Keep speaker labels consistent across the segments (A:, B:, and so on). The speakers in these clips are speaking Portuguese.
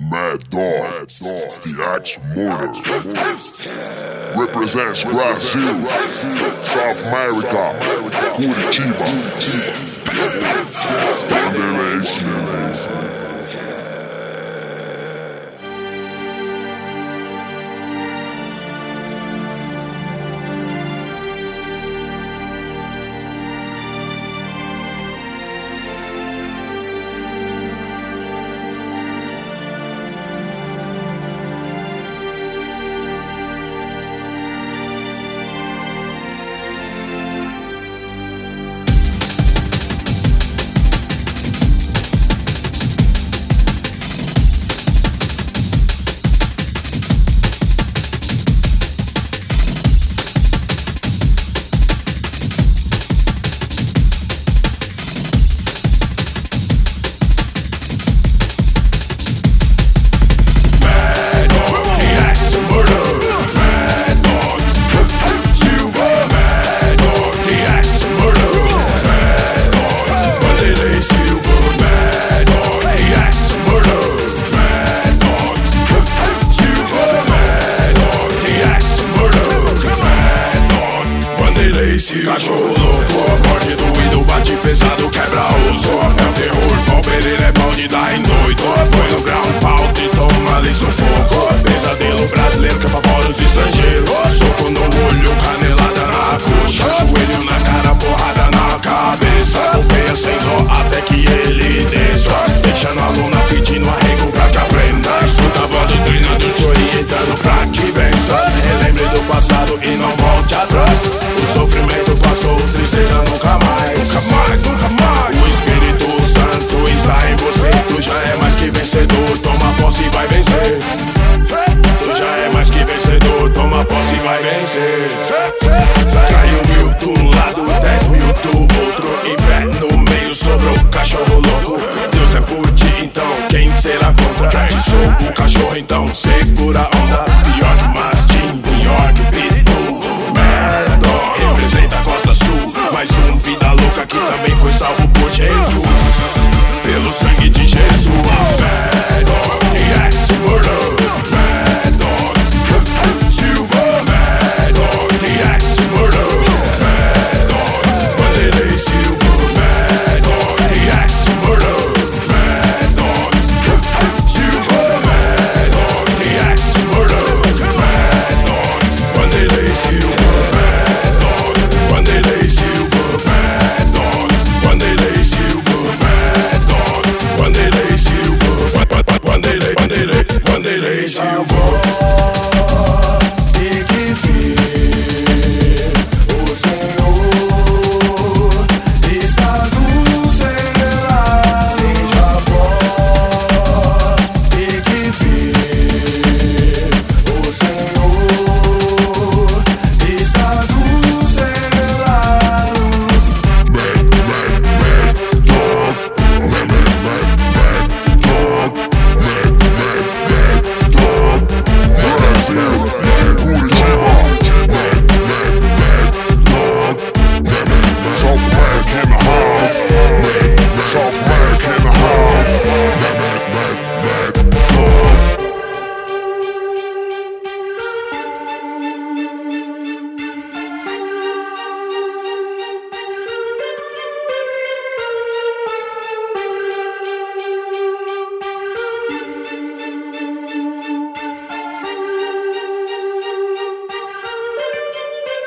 A: Mad Dog, the Axe Mortar, represents Brazil, South America, Curitiba, Bandeirante.
B: Cachorro louco, acorde doído, bate pesado, quebra osso. É o terror, palper, ele é bom de dar em doido. Põe no ground, falta e toma ali sufoco. Pesadelo brasileiro que apavora os estrangeiros. Soco no olho, canelada na coxa. Joelho na cara, porrada na cabeça. Golpeia sem dó até que ele desça. Deixando a aluna pedindo arrego pra que aprenda. Escuta a voz do treinador te orientando pra que vença. Relembre do passado e não volte atrás. O sofrimento passou, tristeza nunca mais. Nunca mais, nunca mais. O Espírito Santo está em você. Tu já é mais que vencedor, toma posse e vai vencer. Tu já é mais que vencedor, toma posse e vai vencer. Caiu 1000 do lado, 10 mil do outro. Em pé no meio sobrou cachorro louco. Deus é por ti, então quem será contra? Te sou o cachorro, então segura a onda. Pior que mastim, pior que pitbull. Mad Dog representa a Costa Sul. Mais um vida louca que também foi salvo por Jesus. Pelo sangue de Jesus. Mad Dog, the Axe Mortar. Mad Dog, Silva. Mad Dog, the Axe Mortar. Mad Dog, Vanderlei Silva. Mad Dog, the Axe Mortar. Mad Dog, Silva. Mad Dog, the Axe Mortar. Mad Dog, Vanderlei Silva. Mad Dog, Vanderlei Silva. Mad Dog, Vanderlei Silva. Mad Dog, Vanderlei Silva. Vanderlei Silva.
C: Fique firme, o Senhor está do seu lado. Seja forte, fique firme, o Senhor está do seu lado.
A: South America in the house. South America in the house.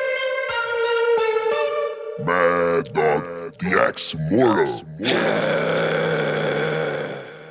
A: Mad Dog, the Axe Mortar.